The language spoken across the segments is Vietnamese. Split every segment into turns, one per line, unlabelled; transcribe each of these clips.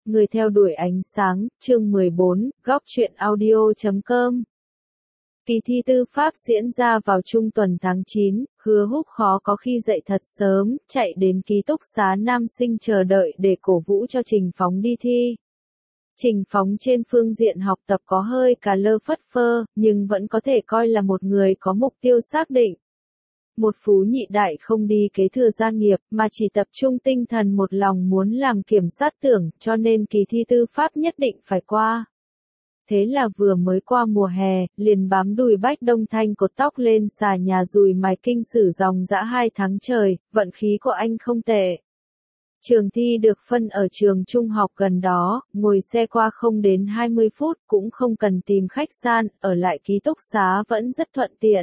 Người theo đuổi ánh sáng, chương 14, góc truyện audio.com. Kỳ thi tư pháp diễn ra vào trung tuần tháng 9, Hứa Húc khó có khi dậy thật sớm, chạy đến ký túc xá nam sinh chờ đợi để cổ vũ cho Trình Phóng đi thi. Trình Phóng trên phương diện học tập có hơi cà lơ phất phơ, nhưng vẫn có thể coi là một người có mục tiêu xác định. Một phú nhị đại không đi kế thừa gia nghiệp, mà chỉ tập trung tinh thần một lòng muốn làm kiểm sát tưởng, cho nên kỳ thi tư pháp nhất định phải qua. Thế là vừa mới qua mùa hè, liền bám đùi Bách Đông Thanh cột tóc lên xà nhà dùi mài kinh sử dòng dã 2 tháng trời, vận khí của anh không tệ. Trường thi được phân ở trường trung học gần đó, ngồi xe qua không đến 20 phút, cũng không cần tìm khách sạn, ở lại ký túc xá vẫn rất thuận tiện.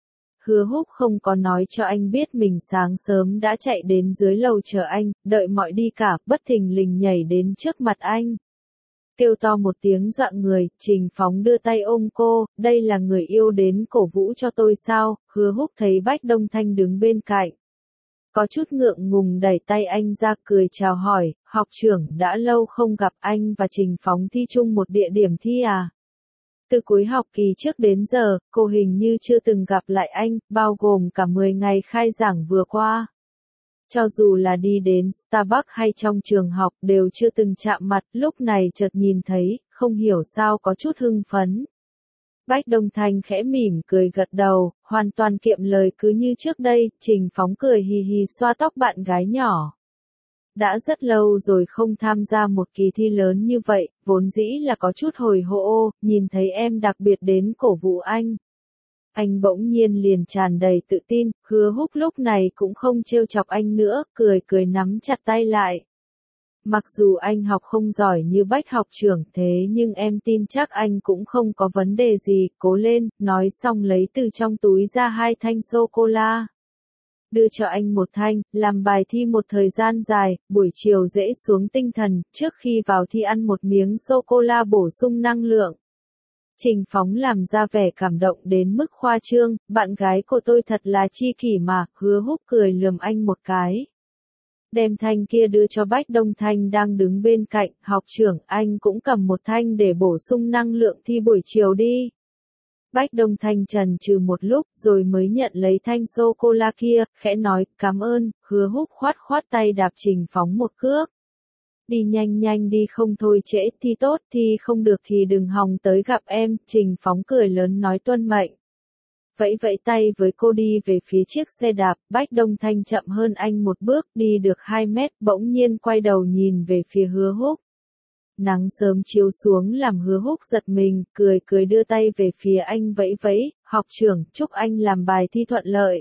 Hứa Húc không có nói cho anh biết mình sáng sớm đã chạy đến dưới lầu chờ anh, đợi mọi đi cả, bất thình lình nhảy đến trước mặt anh. Kêu to một tiếng dọa người, Trình Phóng đưa tay ôm cô, đây là người yêu đến cổ vũ cho tôi sao? Hứa Húc thấy Bách Đông Thanh đứng bên cạnh. Có chút ngượng ngùng đẩy tay anh ra cười chào hỏi, học trưởng đã lâu không gặp anh và Trình Phóng thi chung một địa điểm thi à? Từ cuối học kỳ trước đến giờ, cô hình như chưa từng gặp lại anh, bao gồm cả 10 ngày khai giảng vừa qua. Cho dù là đi đến Starbucks hay trong trường học đều chưa từng chạm mặt, lúc này chợt nhìn thấy, không hiểu sao có chút hưng phấn. Bách Đông Thanh khẽ mỉm cười gật đầu, hoàn toàn kiệm lời cứ như trước đây, Trình Phóng cười hì hì xoa tóc bạn gái nhỏ. Đã rất lâu rồi không tham gia một kỳ thi lớn như vậy, vốn dĩ là có chút hồi hộp, nhìn thấy em đặc biệt đến cổ vũ anh. Anh bỗng nhiên liền tràn đầy tự tin, Hứa Húc lúc này cũng không trêu chọc anh nữa, cười cười nắm chặt tay lại. Mặc dù anh học không giỏi như Bách học trưởng thế nhưng em tin chắc anh cũng không có vấn đề gì, cố lên, nói xong lấy từ trong túi ra 2 thanh sô-cô-la. Đưa cho anh một thanh, làm bài thi một thời gian dài, buổi chiều dễ xuống tinh thần, trước khi vào thi ăn một miếng sô-cô-la bổ sung năng lượng. Trình Phóng làm ra vẻ cảm động đến mức khoa trương, bạn gái của tôi thật là chi kỷ mà, Hứa Húc cười lườm anh một cái. Đem thanh kia đưa cho Bách Đông Thanh đang đứng bên cạnh, học trưởng, anh cũng cầm một thanh để bổ sung năng lượng thi buổi chiều đi. Bách Đông Thanh chần chừ một lúc rồi mới nhận lấy thanh sô-cô-la kia, khẽ nói, cảm ơn, Hứa Húc khoát khoát tay đạp Trình Phóng một cước. Đi nhanh nhanh đi không thôi trễ, thi tốt thi không được thì đừng hòng tới gặp em, Trình Phóng cười lớn nói tuân mệnh. Vẫy vẫy tay với cô đi về phía chiếc xe đạp, Bách Đông Thanh chậm hơn anh một bước, đi được 2 mét, bỗng nhiên quay đầu nhìn về phía Hứa Húc. Nắng sớm chiếu xuống làm Hứa Húc giật mình, cười cười đưa tay về phía anh vẫy vẫy, học trưởng, chúc anh làm bài thi thuận lợi.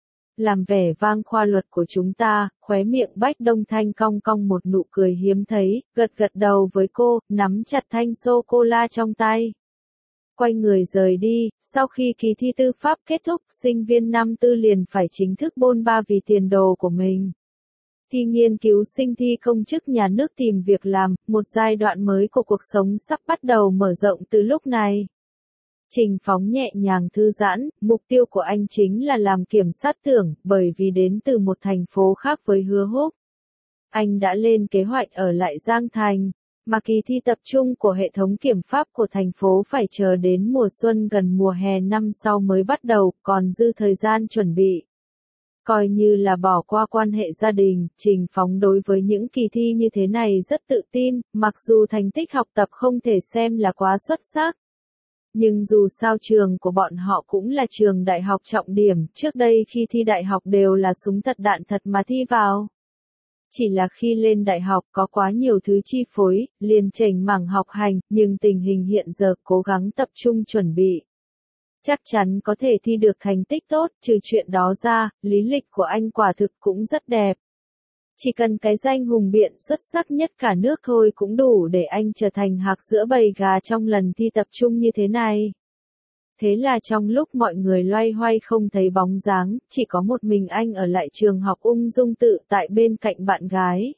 Làm vẻ vang khoa luật của chúng ta, khóe miệng Bách Đông Thanh cong cong một nụ cười hiếm thấy, gật gật đầu với cô, nắm chặt thanh sô-cô-la trong tay. Quay người rời đi, sau khi kỳ thi tư pháp kết thúc, sinh viên năm tư liền phải chính thức bôn ba vì tiền đồ của mình. Thi nghiên cứu sinh thi công chức nhà nước tìm việc làm, một giai đoạn mới của cuộc sống sắp bắt đầu mở rộng từ lúc này. Trình Phóng nhẹ nhàng thư giãn, mục tiêu của anh chính là làm kiểm sát tưởng, bởi vì đến từ một thành phố khác với Hứa Húc. Anh đã lên kế hoạch ở lại Giang Thành, mà kỳ thi tập trung của hệ thống kiểm pháp của thành phố phải chờ đến mùa xuân gần mùa hè năm sau mới bắt đầu, còn dư thời gian chuẩn bị. Coi như là bỏ qua quan hệ gia đình, Trình Phóng đối với những kỳ thi như thế này rất tự tin, mặc dù thành tích học tập không thể xem là quá xuất sắc. Nhưng dù sao trường của bọn họ cũng là trường đại học trọng điểm, trước đây khi thi đại học đều là súng thật đạn thật mà thi vào. Chỉ là khi lên đại học có quá nhiều thứ chi phối, liền chểnh mảng học hành, nhưng tình hình hiện giờ cố gắng tập trung chuẩn bị. Chắc chắn có thể thi được thành tích tốt, trừ chuyện đó ra, lý lịch của anh quả thực cũng rất đẹp. Chỉ cần cái danh hùng biện xuất sắc nhất cả nước thôi cũng đủ để anh trở thành hạc giữa bầy gà trong lần thi tập trung như thế này. Thế là trong lúc mọi người loay hoay không thấy bóng dáng, chỉ có một mình anh ở lại trường học ung dung tự tại bên cạnh bạn gái.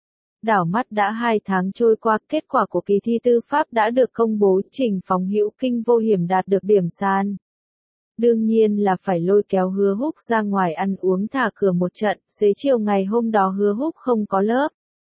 Đảo mắt đã 2 tháng trôi qua, kết quả của kỳ thi tư pháp đã được công bố, Trình Phóng hữu kinh vô hiểm đạt được điểm sàn. Đương nhiên là phải lôi kéo Hứa Húc ra ngoài ăn uống thả cửa một trận, xế chiều ngày hôm đó Hứa Húc không có lớp.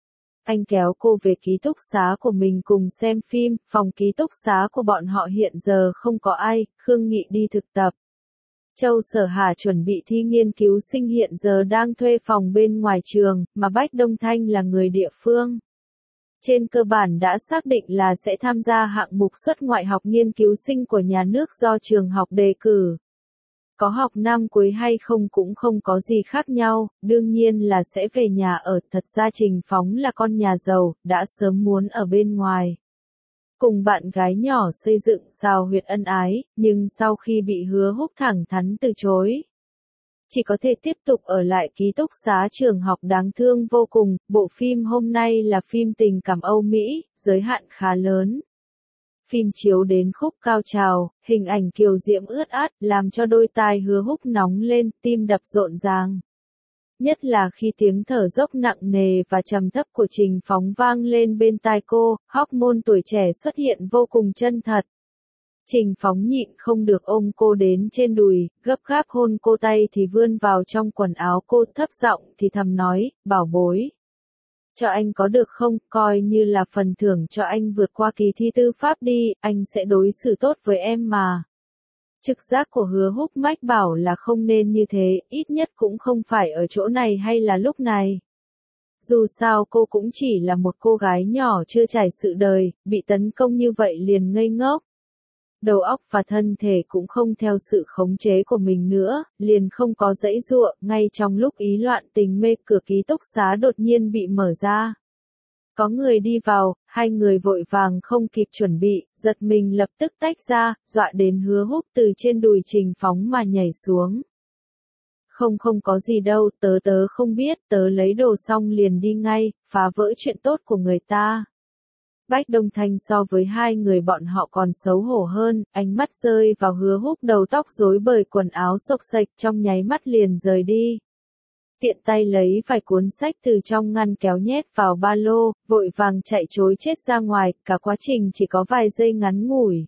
Anh kéo cô về ký túc xá của mình cùng xem phim, phòng ký túc xá của bọn họ hiện giờ không có ai, Khương Nghị đi thực tập. Châu Sở Hà chuẩn bị thi nghiên cứu sinh hiện giờ đang thuê phòng bên ngoài trường, mà Bách Đông Thanh là người địa phương. Trên cơ bản đã xác định là sẽ tham gia hạng mục xuất ngoại học nghiên cứu sinh của nhà nước do trường học đề cử. Có học năm cuối hay không cũng không có gì khác nhau, đương nhiên là sẽ về nhà ở. Thật ra Trình Phóng là con nhà giàu, đã sớm muốn ở bên ngoài. Cùng bạn gái nhỏ xây dựng sao huyệt ân ái, nhưng sau khi bị Hứa Húc thẳng thắn từ chối, chỉ có thể tiếp tục ở lại ký túc xá trường học. Đáng thương vô cùng. Bộ phim hôm nay là phim tình cảm Âu Mỹ, giới hạn khá lớn. Phim chiếu đến khúc cao trào, hình ảnh kiều diễm ướt át, làm cho đôi tai Hứa Húc nóng lên, tim đập rộn ràng. Nhất là khi tiếng thở dốc nặng nề và trầm thấp của Trình Phóng vang lên bên tai cô, hormone tuổi trẻ xuất hiện vô cùng chân thật. Trình Phóng nhịn không được ôm cô đến trên đùi, gấp gáp hôn cô, tay thì vươn vào trong quần áo cô, thấp giọng thì thầm nói, bảo bối. Cho anh có được không, coi như là phần thưởng cho anh vượt qua kỳ thi tư pháp đi, anh sẽ đối xử tốt với em mà. Trực giác của Hứa Húc mách bảo là không nên như thế, ít nhất cũng không phải ở chỗ này hay là lúc này. Dù sao cô cũng chỉ là một cô gái nhỏ chưa trải sự đời, bị tấn công như vậy liền ngây ngốc. Đầu óc và thân thể cũng không theo sự khống chế của mình nữa, liền không có giãy giụa. Ngay trong lúc ý loạn tình mê, cửa ký túc xá đột nhiên bị mở ra. Có người đi vào, hai người vội vàng không kịp chuẩn bị, giật mình lập tức tách ra, dọa đến Hứa Húc từ trên đùi Trình Phóng mà nhảy xuống. Không có gì đâu, tớ không biết, tớ lấy đồ xong liền đi ngay, phá vỡ chuyện tốt của người ta. Bách Đông Thanh so với hai người bọn họ còn xấu hổ hơn, ánh mắt rơi vào Hứa Húc, đầu tóc rối bời, quần áo xộc xệch, trong nháy mắt liền rời đi. Tiện tay lấy vài cuốn sách từ trong ngăn kéo nhét vào ba lô, vội vàng chạy trối chết ra ngoài, cả quá trình chỉ có vài giây ngắn ngủi.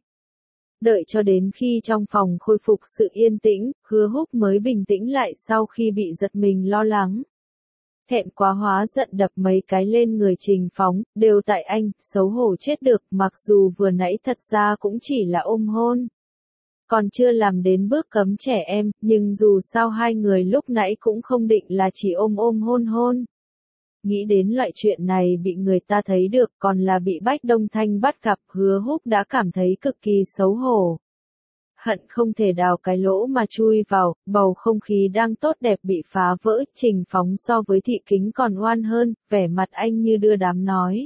Đợi cho đến khi trong phòng khôi phục sự yên tĩnh, Hứa Húc mới bình tĩnh lại sau khi bị giật mình lo lắng. Thẹn quá hóa giận đập mấy cái lên người Trình Phóng, đều tại anh, xấu hổ chết được, mặc dù vừa nãy thật ra cũng chỉ là ôm hôn. Còn chưa làm đến bước cấm trẻ em, nhưng dù sao hai người lúc nãy cũng không định là chỉ ôm hôn hôn. Nghĩ đến loại chuyện này bị người ta thấy được, còn là bị Bách Đông Thanh bắt gặp, Hứa Húc đã cảm thấy cực kỳ xấu hổ. Hận không thể đào cái lỗ mà chui vào, bầu không khí đang tốt đẹp bị phá vỡ. Trình Phóng so với Thị Kính còn oan hơn, vẻ mặt anh như đưa đám nói.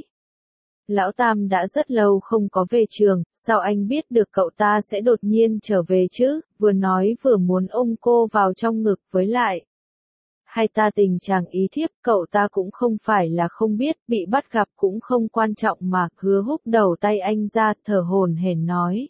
Lão Tam đã rất lâu không có về trường, sao anh biết được cậu ta sẽ đột nhiên trở về chứ, vừa nói vừa muốn ôm cô vào trong ngực, với lại. Hai ta tình chàng ý thiếp, cậu ta cũng không phải là không biết, bị bắt gặp cũng không quan trọng mà. Hứa Húc đầu tay anh ra, thở hổn hển nói.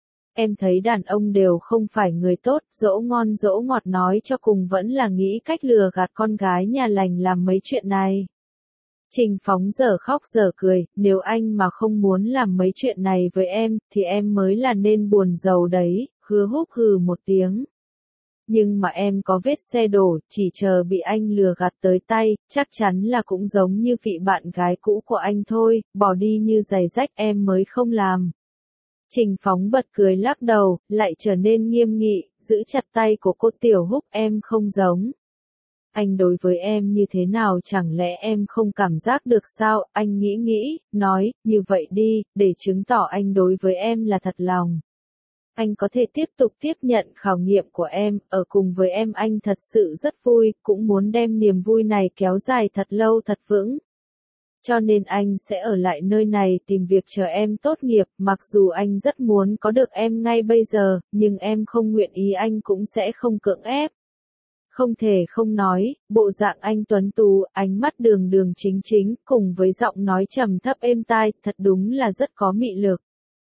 Em thấy đàn ông đều không phải người tốt, dỗ ngon dỗ ngọt, nói cho cùng vẫn là nghĩ cách lừa gạt con gái nhà lành làm mấy chuyện này. Trình Phóng giờ khóc giờ cười, nếu anh mà không muốn làm mấy chuyện này với em, thì em mới là nên buồn giàu đấy. Hứa Húc hừ một tiếng. Nhưng mà em có vết xe đổ, chỉ chờ bị anh lừa gạt tới tay, chắc chắn là cũng giống như vị bạn gái cũ của anh thôi, bỏ đi như giày rách, em mới không làm. Trình Phóng bật cười lắc đầu, lại trở nên nghiêm nghị, giữ chặt tay của cô. Tiểu Húc, em không giống. Anh đối với em như thế nào chẳng lẽ em không cảm giác được sao? Anh nghĩ, nói, như vậy đi, để chứng tỏ anh đối với em là thật lòng. Anh có thể tiếp tục tiếp nhận khảo nghiệm của em, ở cùng với em anh thật sự rất vui, cũng muốn đem niềm vui này kéo dài thật lâu thật vững. Cho nên anh sẽ ở lại nơi này tìm việc chờ em tốt nghiệp, mặc dù anh rất muốn có được em ngay bây giờ, nhưng em không nguyện ý anh cũng sẽ không cưỡng ép. Không thể không nói, bộ dạng anh tuấn tú, ánh mắt đường đường chính chính, cùng với giọng nói trầm thấp êm tai, thật đúng là rất có mị lực.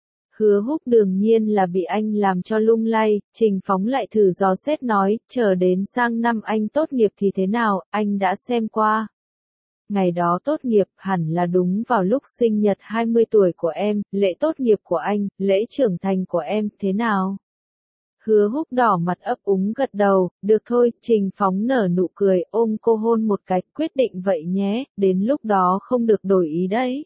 Hứa Húc đương nhiên là bị anh làm cho lung lay. Trình Phóng lại thử dò xét nói, chờ đến sang năm anh tốt nghiệp thì thế nào, anh đã xem qua. Ngày đó tốt nghiệp hẳn là đúng vào lúc sinh nhật 20 tuổi của em, lễ tốt nghiệp của anh, lễ trưởng thành của em, thế nào? Hứa Húc đỏ mặt ấp úng gật đầu, được thôi, Trình Phóng nở nụ cười, ôm cô hôn một cái, quyết định vậy nhé, đến lúc đó không được đổi ý đấy.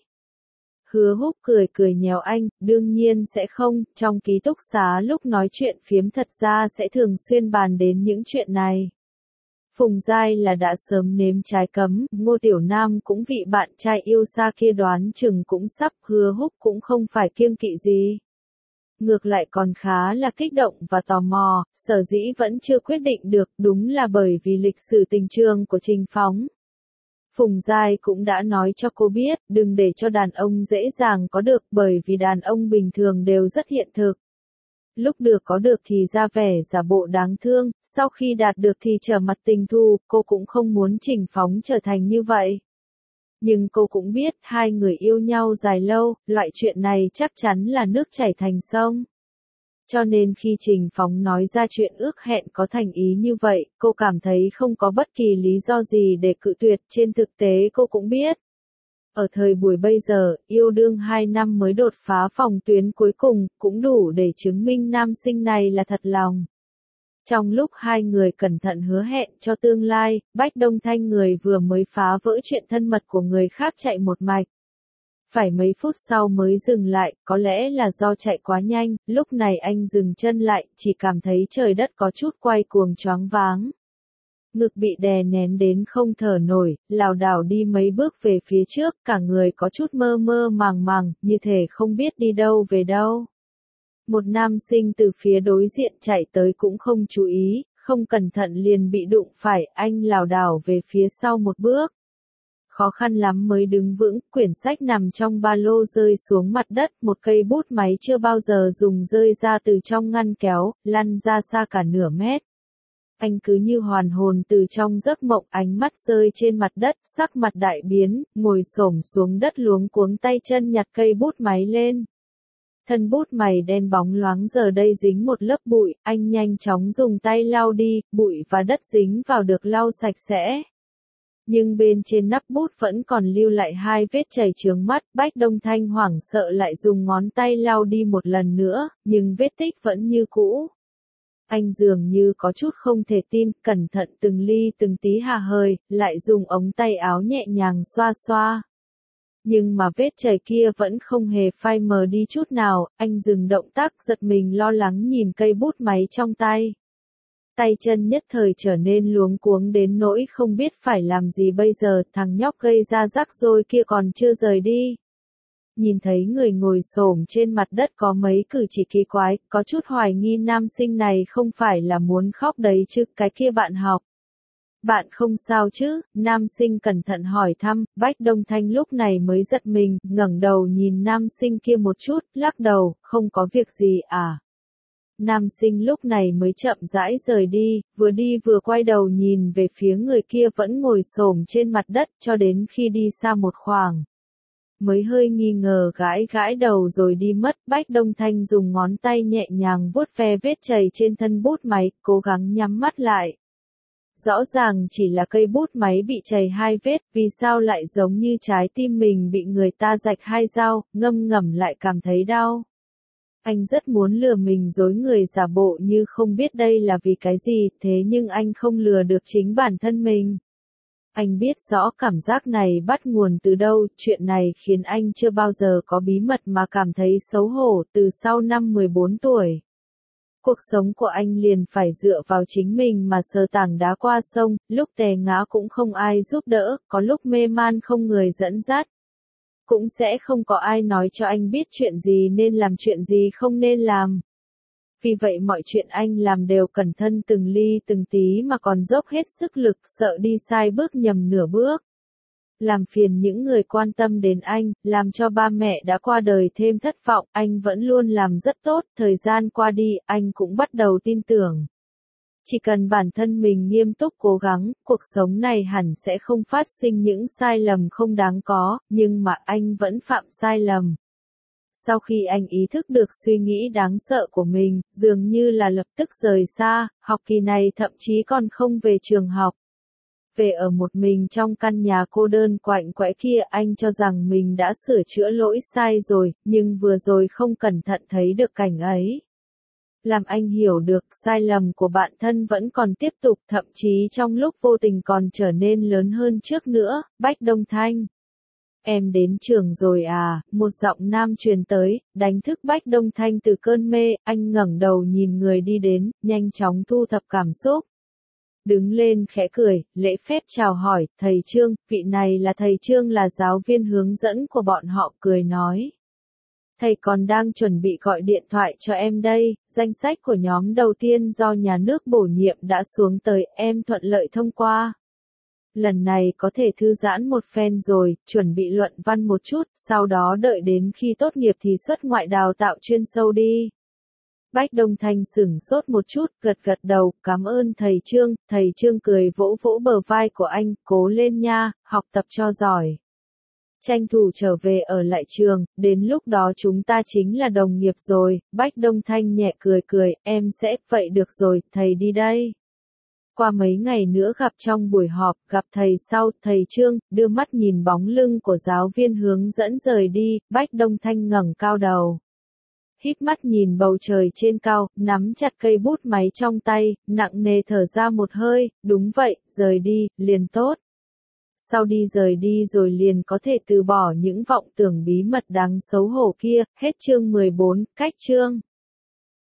Hứa Húc cười cười nhéo anh, đương nhiên sẽ không, trong ký túc xá lúc nói chuyện phiếm thật ra sẽ thường xuyên bàn đến những chuyện này. Phùng Giai là đã sớm nếm trái cấm, Ngô Tiểu Nam cũng vị bạn trai yêu xa kia đoán chừng cũng sắp, Hứa Húc cũng không phải kiêng kỵ gì. Ngược lại còn khá là kích động và tò mò, sở dĩ vẫn chưa quyết định được, đúng là bởi vì lịch sử tình trường của Trình Phóng. Phùng Giai cũng đã nói cho cô biết, đừng để cho đàn ông dễ dàng có được, bởi vì đàn ông bình thường đều rất hiện thực. Lúc được có được thì ra vẻ giả bộ đáng thương, sau khi đạt được thì trở mặt tình thù, cô cũng không muốn Trình Phóng trở thành như vậy. Nhưng cô cũng biết, hai người yêu nhau dài lâu, loại chuyện này chắc chắn là nước chảy thành sông. Cho nên khi Trình Phóng nói ra chuyện ước hẹn có thành ý như vậy, cô cảm thấy không có bất kỳ lý do gì để cự tuyệt, trên thực tế cô cũng biết. Ở thời buổi bây giờ, yêu đương 2 năm mới đột phá phòng tuyến cuối cùng, cũng đủ để chứng minh nam sinh này là thật lòng. Trong lúc hai người cẩn thận hứa hẹn cho tương lai, Bách Đông Thanh người vừa mới phá vỡ chuyện thân mật của người khác chạy một mạch. Phải mấy phút sau mới dừng lại, có lẽ là do chạy quá nhanh, lúc này anh dừng chân lại, chỉ cảm thấy trời đất có chút quay cuồng choáng váng. Ngực bị đè nén đến không thở nổi, lảo đảo đi mấy bước về phía trước, cả người có chút mơ mơ màng màng, như thể không biết đi đâu về đâu. Một nam sinh từ phía đối diện chạy tới cũng không chú ý, không cẩn thận liền bị đụng phải, anh lảo đảo về phía sau một bước. Khó khăn lắm mới đứng vững, quyển sách nằm trong ba lô rơi xuống mặt đất, một cây bút máy chưa bao giờ dùng rơi ra từ trong ngăn kéo, lăn ra xa cả nửa mét. Anh cứ như hoàn hồn từ trong giấc mộng, ánh mắt rơi trên mặt đất, sắc mặt đại biến, ngồi xổm xuống đất luống cuống tay chân nhặt cây bút máy lên. Thân bút mày đen bóng loáng giờ đây dính một lớp bụi, anh nhanh chóng dùng tay lau đi, bụi và đất dính vào được lau sạch sẽ. Nhưng bên trên nắp bút vẫn còn lưu lại hai vết chảy chướng mắt, Bách Đông Thanh hoảng sợ lại dùng ngón tay lau đi một lần nữa, nhưng vết tích vẫn như cũ. Anh dường như có chút không thể tin, cẩn thận từng ly từng tí hà hơi, lại dùng ống tay áo nhẹ nhàng xoa xoa. Nhưng mà vết chảy kia vẫn không hề phai mờ đi chút nào, anh dừng động tác giật mình lo lắng nhìn cây bút máy trong tay. Tay chân nhất thời trở nên luống cuống đến nỗi không biết phải làm gì bây giờ, thằng nhóc gây ra rắc rối kia còn chưa rời đi. Nhìn thấy người ngồi xổm trên mặt đất có mấy cử chỉ kỳ quái, có chút hoài nghi nam sinh này không phải là muốn khóc đấy chứ, cái kia bạn học. Bạn không sao chứ, nam sinh cẩn thận hỏi thăm, Bách Đông Thanh lúc này mới giật mình, ngẩng đầu nhìn nam sinh kia một chút, lắc đầu, không có việc gì à. Nam sinh lúc này mới chậm rãi rời đi vừa quay đầu nhìn về phía người kia vẫn ngồi xổm trên mặt đất cho đến khi đi xa một khoảng. Mới hơi nghi ngờ gãi gãi đầu rồi đi mất, Bách Đông Thanh dùng ngón tay nhẹ nhàng vuốt ve vết chảy trên thân bút máy, cố gắng nhắm mắt lại. Rõ ràng chỉ là cây bút máy bị chảy hai vết, vì sao lại giống như trái tim mình bị người ta rạch hai dao, ngâm ngầm lại cảm thấy đau. Anh rất muốn lừa mình dối người giả bộ như không biết đây là vì cái gì, thế nhưng anh không lừa được chính bản thân mình. Anh biết rõ cảm giác này bắt nguồn từ đâu, chuyện này khiến anh chưa bao giờ có bí mật mà cảm thấy xấu hổ từ sau năm 14 tuổi. Cuộc sống của anh liền phải dựa vào chính mình mà sờ tảng đá qua sông, lúc tè ngã cũng không ai giúp đỡ, có lúc mê man không người dẫn dắt. Cũng sẽ không có ai nói cho anh biết chuyện gì nên làm chuyện gì không nên làm. Vì vậy mọi chuyện anh làm đều cẩn thận từng ly từng tí mà còn dốc hết sức lực, sợ đi sai bước nhầm nửa bước. Làm phiền những người quan tâm đến anh, làm cho ba mẹ đã qua đời thêm thất vọng, anh vẫn luôn làm rất tốt, thời gian qua đi, anh cũng bắt đầu tin tưởng. Chỉ cần bản thân mình nghiêm túc cố gắng, cuộc sống này hẳn sẽ không phát sinh những sai lầm không đáng có, nhưng mà anh vẫn phạm sai lầm. Sau khi anh ý thức được suy nghĩ đáng sợ của mình, dường như là lập tức rời xa, học kỳ này thậm chí còn không về trường học. Về ở một mình trong căn nhà cô đơn quạnh quẽ kia, anh cho rằng mình đã sửa chữa lỗi sai rồi, nhưng vừa rồi không cẩn thận thấy được cảnh ấy. Làm anh hiểu được sai lầm của bạn thân vẫn còn tiếp tục, thậm chí trong lúc vô tình còn trở nên lớn hơn trước nữa. Bách Đông Thanh. Em đến trường rồi à, một giọng nam truyền tới, đánh thức Bách Đông Thanh từ cơn mê, anh ngẩng đầu nhìn người đi đến, nhanh chóng thu thập cảm xúc. Đứng lên khẽ cười, lễ phép chào hỏi, thầy Trương, vị này là thầy Trương, là giáo viên hướng dẫn của bọn họ, cười nói. Thầy còn đang chuẩn bị gọi điện thoại cho em đây, danh sách của nhóm đầu tiên do nhà nước bổ nhiệm đã xuống tới, em thuận lợi thông qua. Lần này có thể thư giãn một phen rồi, chuẩn bị luận văn một chút, sau đó đợi đến khi tốt nghiệp thì xuất ngoại đào tạo chuyên sâu đi. Bách Đông Thanh sửng sốt một chút, gật gật đầu, cảm ơn thầy Trương cười vỗ vỗ bờ vai của anh, cố lên nha, học tập cho giỏi. Tranh thủ trở về ở lại trường, đến lúc đó chúng ta chính là đồng nghiệp rồi. Bách Đông Thanh nhẹ cười, em sẽ, vậy được rồi, thầy đi đây. Qua mấy ngày nữa gặp trong buổi họp, gặp thầy sau, thầy Trương, đưa mắt nhìn bóng lưng của giáo viên hướng dẫn rời đi, Bách Đông Thanh ngẩng cao đầu. Híp mắt nhìn bầu trời trên cao, nắm chặt cây bút máy trong tay, nặng nề thở ra một hơi, đúng vậy, rời đi, liền tốt. Sau rời đi rồi liền có thể từ bỏ những vọng tưởng bí mật đáng xấu hổ kia, hết chương 14, cách chương.